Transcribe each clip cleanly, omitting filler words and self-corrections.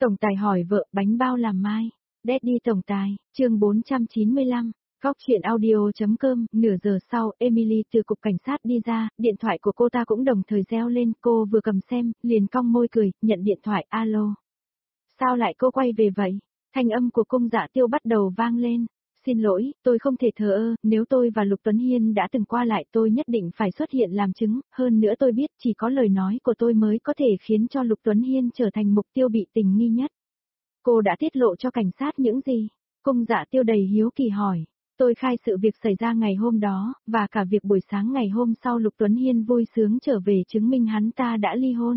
Tổng tài hỏi vợ bánh bao làm mai. Daddy tổng tài, chương 495. Góc chuyện audio.com. Nửa giờ sau, Emily từ cục cảnh sát đi ra, điện thoại của cô ta cũng đồng thời reo lên, cô vừa cầm xem, liền cong môi cười, nhận điện thoại, alo. Sao lại cô quay về vậy? Thanh âm của Cung Dạ Tiêu bắt đầu vang lên. Xin lỗi, tôi không thể thờ ơ, nếu tôi và Lục Tuấn Hiên đã từng qua lại tôi nhất định phải xuất hiện làm chứng, hơn nữa tôi biết chỉ có lời nói của tôi mới có thể khiến cho Lục Tuấn Hiên trở thành mục tiêu bị tình nghi nhất. Cô đã tiết lộ cho cảnh sát những gì? Cung Dạ Tiêu đầy hiếu kỳ hỏi. Tôi khai sự việc xảy ra ngày hôm đó, và cả việc buổi sáng ngày hôm sau Lục Tuấn Hiên vui sướng trở về chứng minh hắn ta đã ly hôn.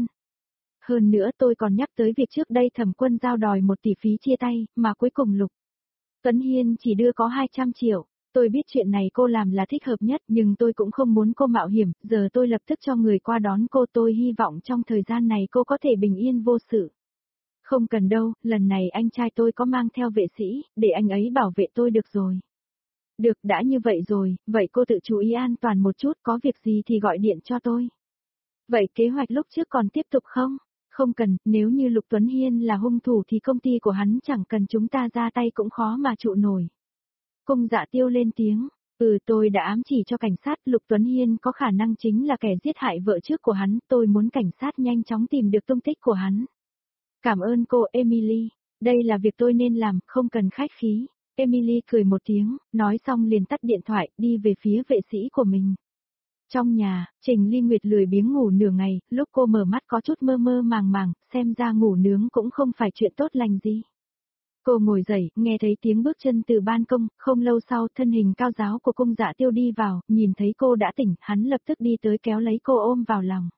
Hơn nữa tôi còn nhắc tới việc trước đây Thẩm Quân Giao đòi 1 tỷ phí chia tay, mà cuối cùng Lục Tuấn Hiên chỉ đưa có 200 triệu. Tôi biết chuyện này cô làm là thích hợp nhất nhưng tôi cũng không muốn cô mạo hiểm, giờ tôi lập tức cho người qua đón cô, tôi hy vọng trong thời gian này cô có thể bình yên vô sự. Không cần đâu, lần này anh trai tôi có mang theo vệ sĩ, để anh ấy bảo vệ tôi được rồi. Được, đã như vậy rồi, vậy cô tự chú ý an toàn một chút, có việc gì thì gọi điện cho tôi. Vậy kế hoạch lúc trước còn tiếp tục không? Không cần, nếu như Lục Tuấn Hiên là hung thủ thì công ty của hắn chẳng cần chúng ta ra tay cũng khó mà trụ nổi. Cung Dạ Tiêu lên tiếng, tôi đã ám chỉ cho cảnh sát Lục Tuấn Hiên có khả năng chính là kẻ giết hại vợ trước của hắn, tôi muốn cảnh sát nhanh chóng tìm được tung tích của hắn. Cảm ơn cô Emily, đây là việc tôi nên làm, không cần khách khí. Emily cười một tiếng, nói xong liền tắt điện thoại, đi về phía vệ sĩ của mình. Trong nhà, Trình Ly Nguyệt lười biếng ngủ nửa ngày, lúc cô mở mắt có chút mơ mơ màng màng, xem ra ngủ nướng cũng không phải chuyện tốt lành gì. Cô ngồi dậy, nghe thấy tiếng bước chân từ ban công, không lâu sau thân hình cao giáo của Cung Dạ Tiêu đi vào, nhìn thấy cô đã tỉnh, hắn lập tức đi tới kéo lấy cô ôm vào lòng.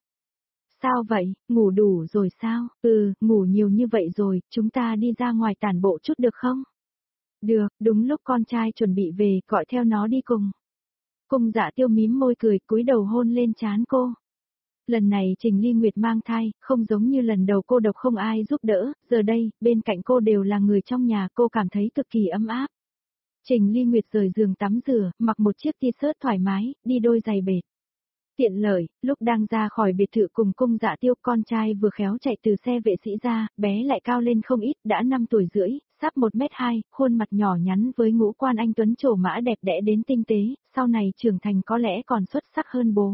Sao vậy, ngủ đủ rồi sao? Ngủ nhiều như vậy rồi, chúng ta đi ra ngoài tản bộ chút được không? Được, đúng lúc con trai chuẩn bị về, gọi theo nó đi cùng. Cung Dạ Tiêu mím môi cười, cúi đầu hôn lên trán cô. Lần này Trình Ly Nguyệt mang thai, không giống như lần đầu cô độc không ai giúp đỡ, giờ đây, bên cạnh cô đều là người trong nhà, cô cảm thấy cực kỳ ấm áp. Trình Ly Nguyệt rời giường tắm rửa, mặc một chiếc t-shirt thoải mái, đi đôi giày bệt. Tiện lợi, lúc đang ra khỏi biệt thự cùng Cung Dạ Tiêu, con trai vừa khéo chạy từ xe vệ sĩ ra, bé lại cao lên không ít, đã 5 tuổi rưỡi, sắp 1m2, khuôn mặt nhỏ nhắn với ngũ quan anh tuấn trổ mã đẹp đẽ đến tinh tế, sau này trưởng thành có lẽ còn xuất sắc hơn bố.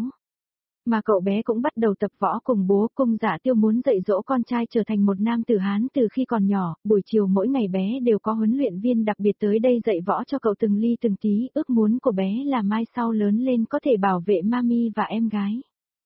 Mà cậu bé cũng bắt đầu tập võ cùng bố. Cung Dạ Tiêu muốn dạy dỗ con trai trở thành một nam tử Hán từ khi còn nhỏ, buổi chiều mỗi ngày bé đều có huấn luyện viên đặc biệt tới đây dạy võ cho cậu từng ly từng tí, ước muốn của bé là mai sau lớn lên có thể bảo vệ mami và em gái.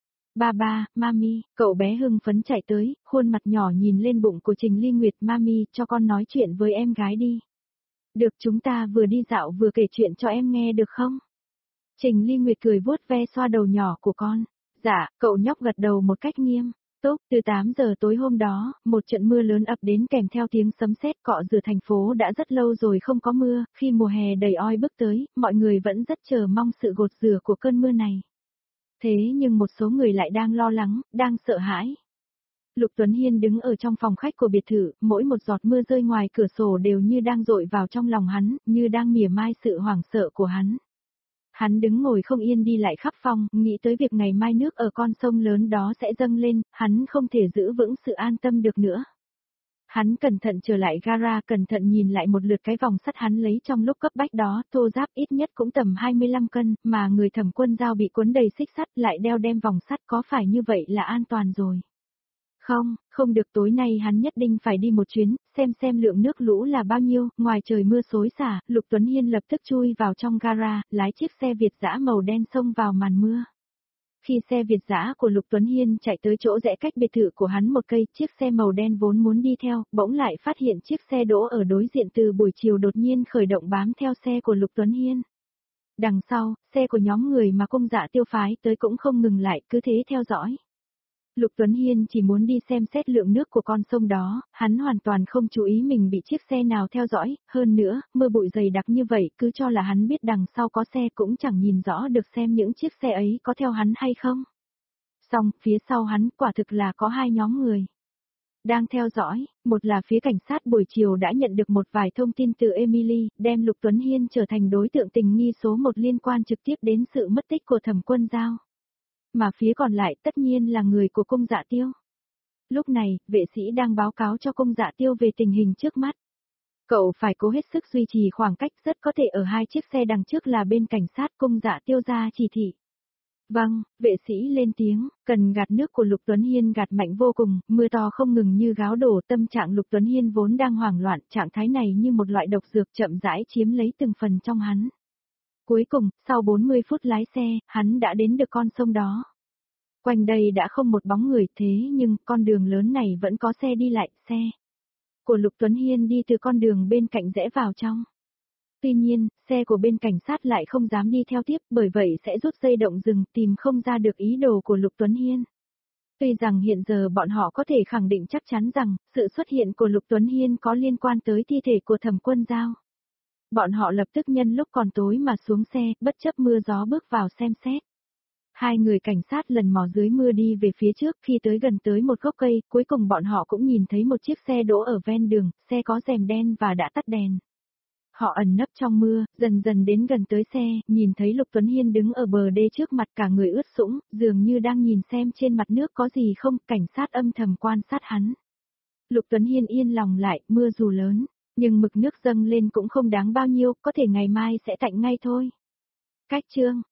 Ba, mami, cậu bé hưng phấn chạy tới, khuôn mặt nhỏ nhìn lên bụng của Trình Ly Nguyệt, mami, cho con nói chuyện với em gái đi. Được, chúng ta vừa đi dạo vừa kể chuyện cho em nghe được không? Trình Ly Nguyệt cười vuốt ve xoa đầu nhỏ của con. Dạ, cậu nhóc gật đầu một cách nghiêm túc. Từ 8 giờ tối hôm đó, một trận mưa lớn ập đến kèm theo tiếng sấm sét cọ rửa thành phố đã rất lâu rồi không có mưa, khi mùa hè đầy oi bước tới, mọi người vẫn rất chờ mong sự gột rửa của cơn mưa này. Thế nhưng một số người lại đang lo lắng, đang sợ hãi. Lục Tuấn Hiên đứng ở trong phòng khách của biệt thự, mỗi một giọt mưa rơi ngoài cửa sổ đều như đang dội vào trong lòng hắn, như đang mỉa mai sự hoảng sợ của hắn. Hắn đứng ngồi không yên đi lại khắp phòng, nghĩ tới việc ngày mai nước ở con sông lớn đó sẽ dâng lên, hắn không thể giữ vững sự an tâm được nữa. Hắn cẩn thận trở lại gara, cẩn thận nhìn lại một lượt cái vòng sắt hắn lấy trong lúc cấp bách đó, thô ráp ít nhất cũng tầm 25 cân, mà người Thẩm Quân Giao bị cuốn đầy xích sắt lại đeo đem vòng sắt, có phải như vậy là an toàn rồi? Không được, tối nay hắn nhất định phải đi một chuyến, xem lượng nước lũ là bao nhiêu. Ngoài trời mưa xối xả, Lục Tuấn Hiên lập tức chui vào trong gara, lái chiếc xe Việt dã màu đen xông vào màn mưa. Khi xe Việt dã của Lục Tuấn Hiên chạy tới chỗ rẽ cách biệt thự của hắn một cây, chiếc xe màu đen vốn muốn đi theo, bỗng lại phát hiện chiếc xe đỗ ở đối diện từ buổi chiều đột nhiên khởi động bám theo xe của Lục Tuấn Hiên. Đằng sau, xe của nhóm người mà Cung Dạ Tiêu phái tới cũng không ngừng lại, cứ thế theo dõi. Lục Tuấn Hiên chỉ muốn đi xem xét lượng nước của con sông đó, hắn hoàn toàn không chú ý mình bị chiếc xe nào theo dõi, hơn nữa, mưa bụi dày đặc như vậy, cứ cho là hắn biết đằng sau có xe cũng chẳng nhìn rõ được xem những chiếc xe ấy có theo hắn hay không. Xong, phía sau hắn quả thực là có 2 nhóm người đang theo dõi, một là phía cảnh sát buổi chiều đã nhận được một vài thông tin từ Emily, đem Lục Tuấn Hiên trở thành đối tượng tình nghi số 1 liên quan trực tiếp đến sự mất tích của Thẩm Quân Giao. Mà phía còn lại tất nhiên là người của Cung Dạ Tiêu. Lúc này, vệ sĩ đang báo cáo cho Cung Dạ Tiêu về tình hình trước mắt. Cậu phải cố hết sức duy trì khoảng cách, rất có thể ở hai chiếc xe đằng trước là bên cảnh sát. Cung Dạ Tiêu ra chỉ thị. Vâng, vệ sĩ lên tiếng, cần gạt nước của Lục Tuấn Hiên gạt mạnh vô cùng, mưa to không ngừng như gáo đổ. Tâm trạng Lục Tuấn Hiên vốn đang hoảng loạn, trạng thái này như một loại độc dược chậm rãi chiếm lấy từng phần trong hắn. Cuối cùng, sau 40 phút lái xe, hắn đã đến được con sông đó. Quanh đây đã không một bóng người, thế nhưng con đường lớn này vẫn có xe đi lại. Xe của Lục Tuấn Hiên đi từ con đường bên cạnh rẽ vào trong. Tuy nhiên, xe của bên cảnh sát lại không dám đi theo tiếp, bởi vậy sẽ rút dây động dừng, tìm không ra được ý đồ của Lục Tuấn Hiên. Tuy rằng hiện giờ bọn họ có thể khẳng định chắc chắn rằng, sự xuất hiện của Lục Tuấn Hiên có liên quan tới thi thể của Thẩm Quân Giao. Bọn họ lập tức nhân lúc còn tối mà xuống xe, bất chấp mưa gió bước vào xem xét. Hai người cảnh sát lần mò dưới mưa đi về phía trước, khi tới gần tới một gốc cây, cuối cùng bọn họ cũng nhìn thấy một chiếc xe đỗ ở ven đường, xe có rèm đen và đã tắt đèn. Họ ẩn nấp trong mưa, dần dần đến gần tới xe, nhìn thấy Lục Tuấn Hiên đứng ở bờ đê trước mặt, cả người ướt sũng, dường như đang nhìn xem trên mặt nước có gì không. Cảnh sát âm thầm quan sát hắn. Lục Tuấn Hiên yên lòng lại, mưa dù lớn, nhưng mực nước dâng lên cũng không đáng bao nhiêu, có thể ngày mai sẽ tạnh ngay thôi. Cách chương